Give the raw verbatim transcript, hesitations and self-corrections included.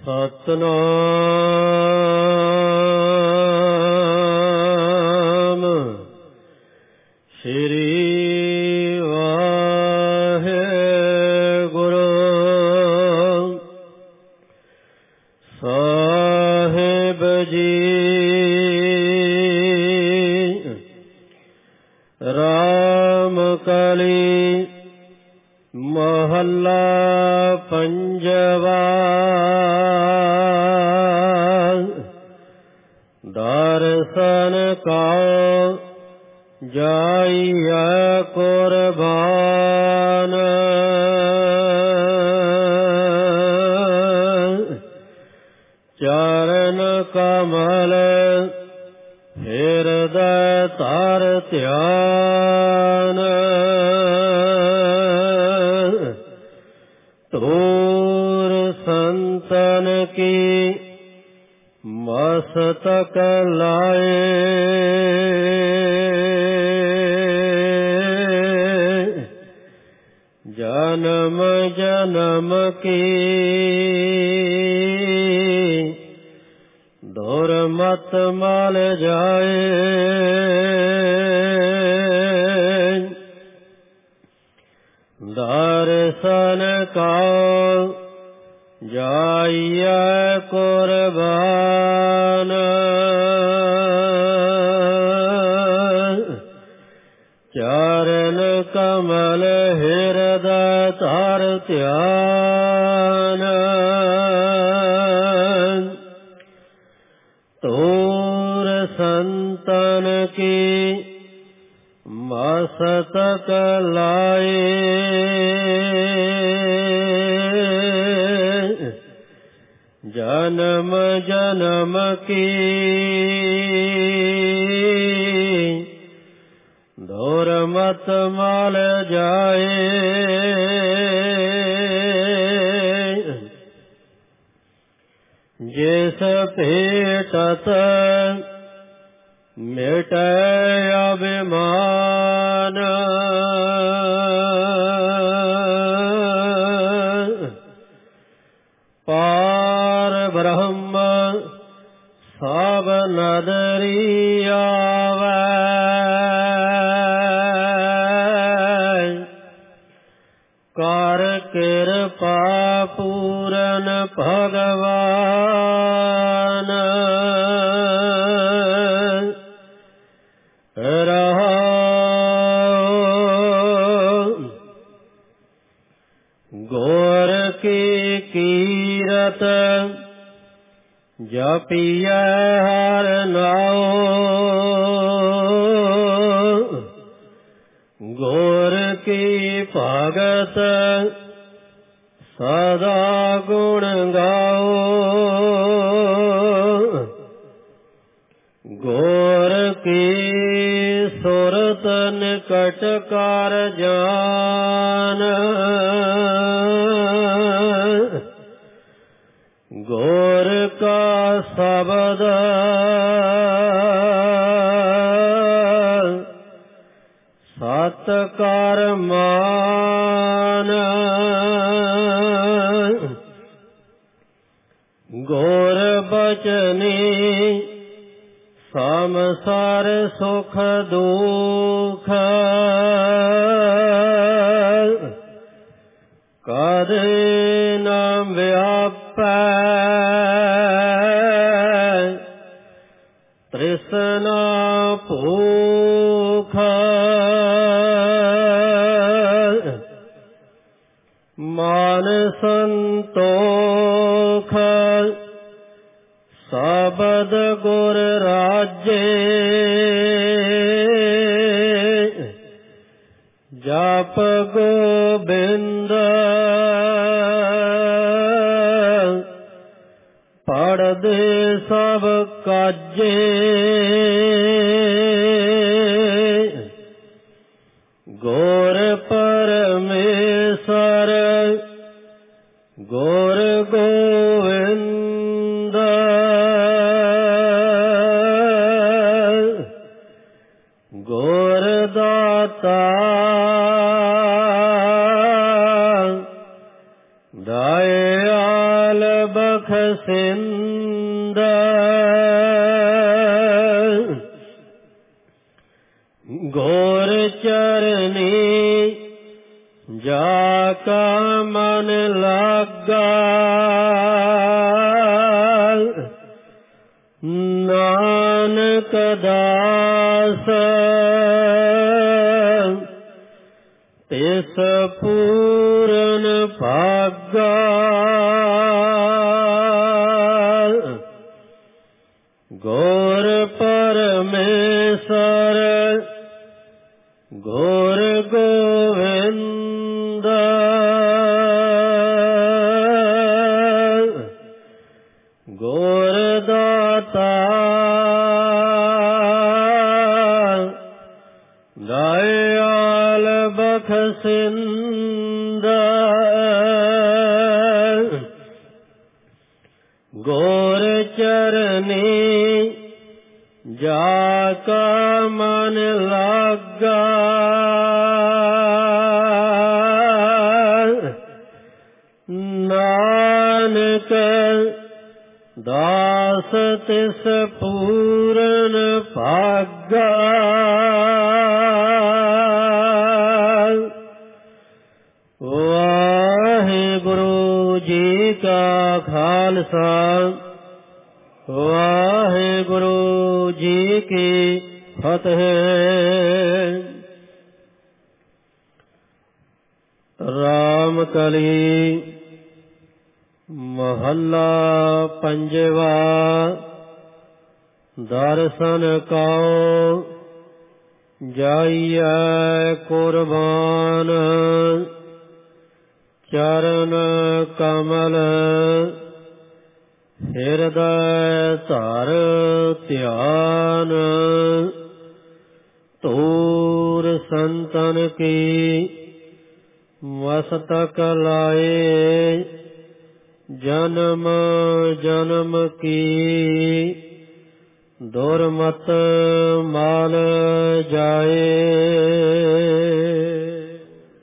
ਸਤਿਨਾਮ ਸ੍ਰੀ ਵਾਹਿਗੁਰੂ ਸਾਹਿਬ ਜੀ। ਰਾਮ ਕਲੀ ਮਹੱਲਾ ਪੰਜਵਾ। ਦਰਸ਼ਨ ਕਉ ਜਾਈਐ ਕੁਰਬਾਨ। ਚਰਨ ਕਮਲ ਹਿਰਦੈ ਧਰ ਧਿਆਨ। ਧੂਰ ਸੰਤਨ ਕੀ ਮਸਤਕ ਲਾਏ। ਜਨਮ ਜਨਮ ਕੀ ਦੁਰਮਤ ਮਲ ਜਾਏ। ਦਰਸ਼ਨ ਕਉ ਜਾਈਐ ਕੁਰਬਾਨ। ਚਰਨ ਕਮਲ ਹਿਰਦੈ ਧਰ ਧਿਆਨ। ਧੂਰ ਸੰਤਨ ਕੀ ਮਸਤਕ ਲਾਏ। ਜਨਮ ਜਨਮ ਕੀ ਦੁਰਮਤ ਮਲ ਜਾਏ। ਜਿਸ ਭੇਟਤ ਮਿਟੈ ਅਭਿਮਾਨ। ਪਾਰ ਬ੍ਰਹਮ ਸਭ ਨਦਰੀ ਆਵੈ। ਕਰ ਕਿਰਪਾ ਪੂਰਨ ਭਗਵਾਨ। ਰਹਾਉ ਗੁਰ ਕੀ ਕੀਰਤ ਜਪੀਐ ਹਰਿ ਨਾਉ। ਗੁਰ ਕੀ ਭਗਤ ਸਦਾ ਗੁਣ ਗਾਓ। ਗੁਰ ਕੀ ਸੁਰਤ ਨਿਕਟ ਕਰ ਜਾਨ। ਗੁਰ ਕਾ ਸ਼ਬਦ ਸਤ ਕਰ ਮਾਨ। ਗੁਰ ਬਚਨੀ ਸੰਸਾਰ ਸੁਖ ਦੁਖ। ਕਦੇ ਨ ਵਿਆਪੈ ਤ੍ਰਿਸ਼ਨਾ ਭੂਖ। ਮਾਨ ਸੰਤੋਖ ਸਬਦ ਗੁਰ ਰਾਜੇ। ਜਪ ਗੋਬਿੰਦ ਪੜ੍ਹਦੇ ਸਭ ਕਾਜੇ। ਗੁਰ ਪਰਮੇਸ਼ਰ ਗੁਰ ਗੋਵਿੰਦ। ਗੁਰ ਦਾਤਾ ਦਇਆਲ ਬਖ बख्शिंद गोर चरनी जाका मन लागा नानक दास तिस पूरन भागा गौर परमेश्वर गौर गोविंद गौर दाता दयाल बख्शिंद गौर चरनी जाका मन लागा नानक दास तिस पूरन भागा वाहिगुरु जी का खालसा वाहिगुरु जी की फतेह। राम कली महला पंजवा दर्शन काओ जाइए कुर्बान चरण कमल हृदय धर ध्यान तूर संतन की मस्तक लाए जन्म जन्म की दुर्मत माल जाए।